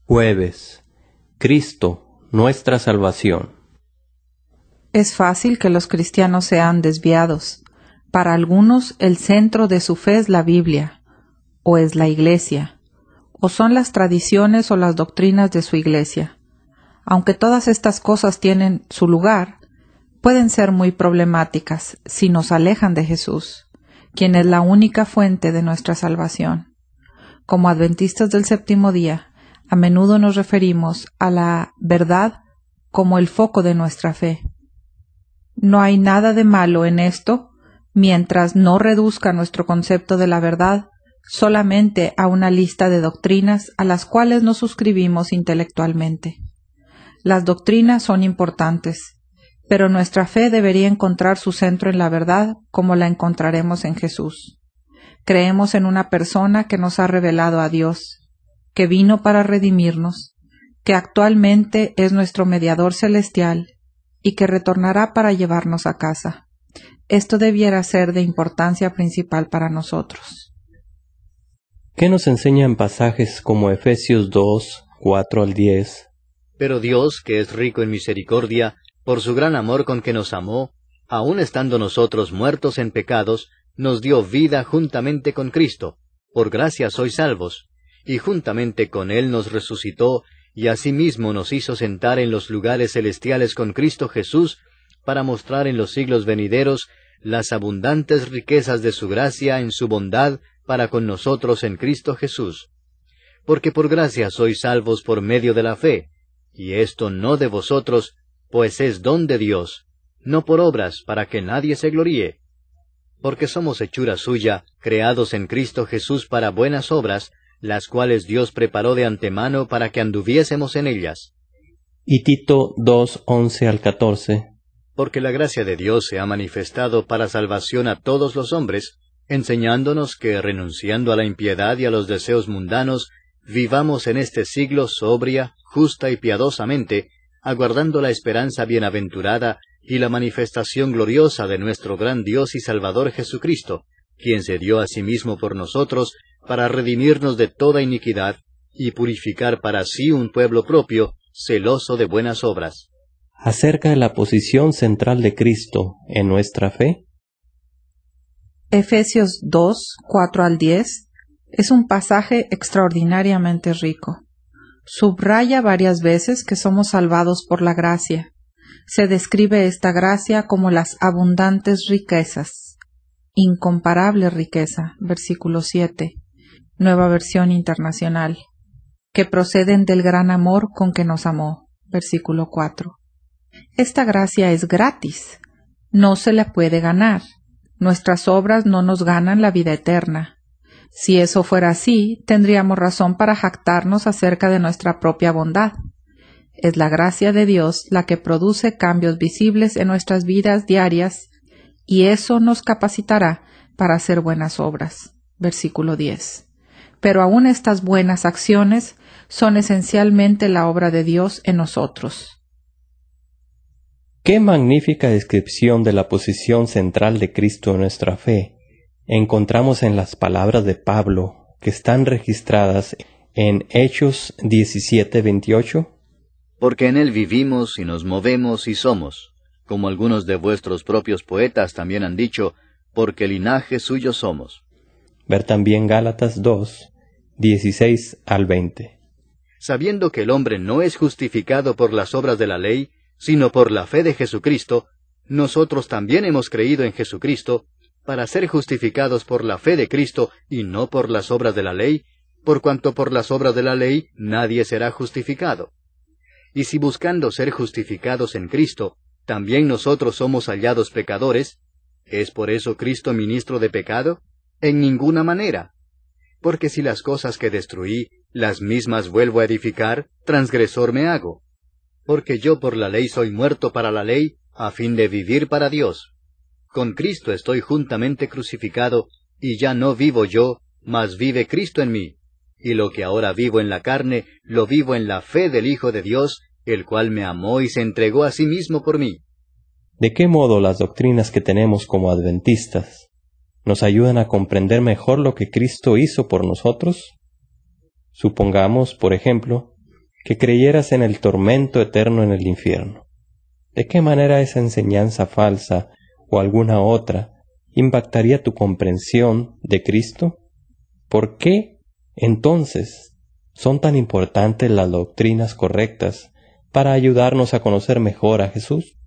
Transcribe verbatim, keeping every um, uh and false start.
Jueves. Cristo, nuestra salvación. Es fácil que los cristianos sean desviados. Para algunos, el centro de su fe es la Biblia, o es la Iglesia, o son las tradiciones o las doctrinas de su Iglesia. Aunque todas estas cosas tienen su lugar, pueden ser muy problemáticas si nos alejan de Jesús, quien es la única fuente de nuestra salvación. Como adventistas del séptimo día, a menudo nos referimos a la verdad como el foco de nuestra fe. No hay nada de malo en esto mientras no reduzca nuestro concepto de la verdad solamente a una lista de doctrinas a las cuales nos suscribimos intelectualmente. Las doctrinas son importantes, pero nuestra fe debería encontrar su centro en la verdad como la encontraremos en Jesús. Creemos en una persona que nos ha revelado a Dios, que vino para redimirnos, que actualmente es nuestro mediador celestial y que retornará para llevarnos a casa. Esto debiera ser de importancia principal para nosotros. ¿Qué nos enseñan pasajes como Efesios dos, cuatro al diez? Pero Dios, que es rico en misericordia, por su gran amor con que nos amó, aun estando nosotros muertos en pecados, nos dio vida juntamente con Cristo. Por gracia sois salvos. Y juntamente con Él nos resucitó, y asimismo nos hizo sentar en los lugares celestiales con Cristo Jesús, para mostrar en los siglos venideros las abundantes riquezas de su gracia en su bondad para con nosotros en Cristo Jesús. Porque por gracia sois salvos por medio de la fe, y esto no de vosotros, pues es don de Dios, no por obras para que nadie se gloríe. Porque somos hechura suya, creados en Cristo Jesús para buenas obras, las cuales Dios preparó de antemano para que anduviésemos en ellas. Y Tito dos, once al catorce. Porque la gracia de Dios se ha manifestado para salvación a todos los hombres, enseñándonos que, renunciando a la impiedad y a los deseos mundanos, vivamos en este siglo sobria, justa y piadosamente, aguardando la esperanza bienaventurada y la manifestación gloriosa de nuestro gran Dios y Salvador Jesucristo, quien se dio a sí mismo por nosotros, para redimirnos de toda iniquidad, y purificar para sí un pueblo propio, celoso de buenas obras. Acerca de la posición central de Cristo en nuestra fe. Efesios dos, cuatro al diez es un pasaje extraordinariamente rico. Subraya varias veces que somos salvados por la gracia. Se describe esta gracia como las abundantes riquezas. Incomparable riqueza, versículo siete, Nueva Versión Internacional, que proceden del gran amor con que nos amó, versículo cuatro. Esta gracia es gratis, no se la puede ganar. Nuestras obras no nos ganan la vida eterna. Si eso fuera así, tendríamos razón para jactarnos acerca de nuestra propia bondad. Es la gracia de Dios la que produce cambios visibles en nuestras vidas diarias, y eso nos capacitará para hacer buenas obras. Versículo diez. Pero aún estas buenas acciones son esencialmente la obra de Dios en nosotros. Qué magnífica descripción de la posición central de Cristo en nuestra fe encontramos en las palabras de Pablo, que están registradas en Hechos diecisiete, veintiocho. Porque en Él vivimos y nos movemos y somos, como algunos de vuestros propios poetas también han dicho, porque linaje suyo somos. Ver también Gálatas dos, dieciséis al veinte. Sabiendo que el hombre no es justificado por las obras de la ley, sino por la fe de Jesucristo, nosotros también hemos creído en Jesucristo, para ser justificados por la fe de Cristo y no por las obras de la ley, por cuanto por las obras de la ley nadie será justificado. Y si buscando ser justificados en Cristo, también nosotros somos hallados pecadores, ¿es por eso Cristo ministro de pecado? En ninguna manera. Porque si las cosas que destruí, las mismas vuelvo a edificar, transgresor me hago. Porque yo por la ley soy muerto para la ley, a fin de vivir para Dios. Con Cristo estoy juntamente crucificado, y ya no vivo yo, mas vive Cristo en mí. Y lo que ahora vivo en la carne, lo vivo en la fe del Hijo de Dios, el cual me amó y se entregó a sí mismo por mí. ¿De qué modo las doctrinas que tenemos como adventistas nos ayudan a comprender mejor lo que Cristo hizo por nosotros? Supongamos, por ejemplo, que creyeras en el tormento eterno en el infierno. ¿De qué manera esa enseñanza falsa o alguna otra impactaría tu comprensión de Cristo? ¿Por qué, entonces, son tan importantes las doctrinas correctas para ayudarnos a conocer mejor a Jesús?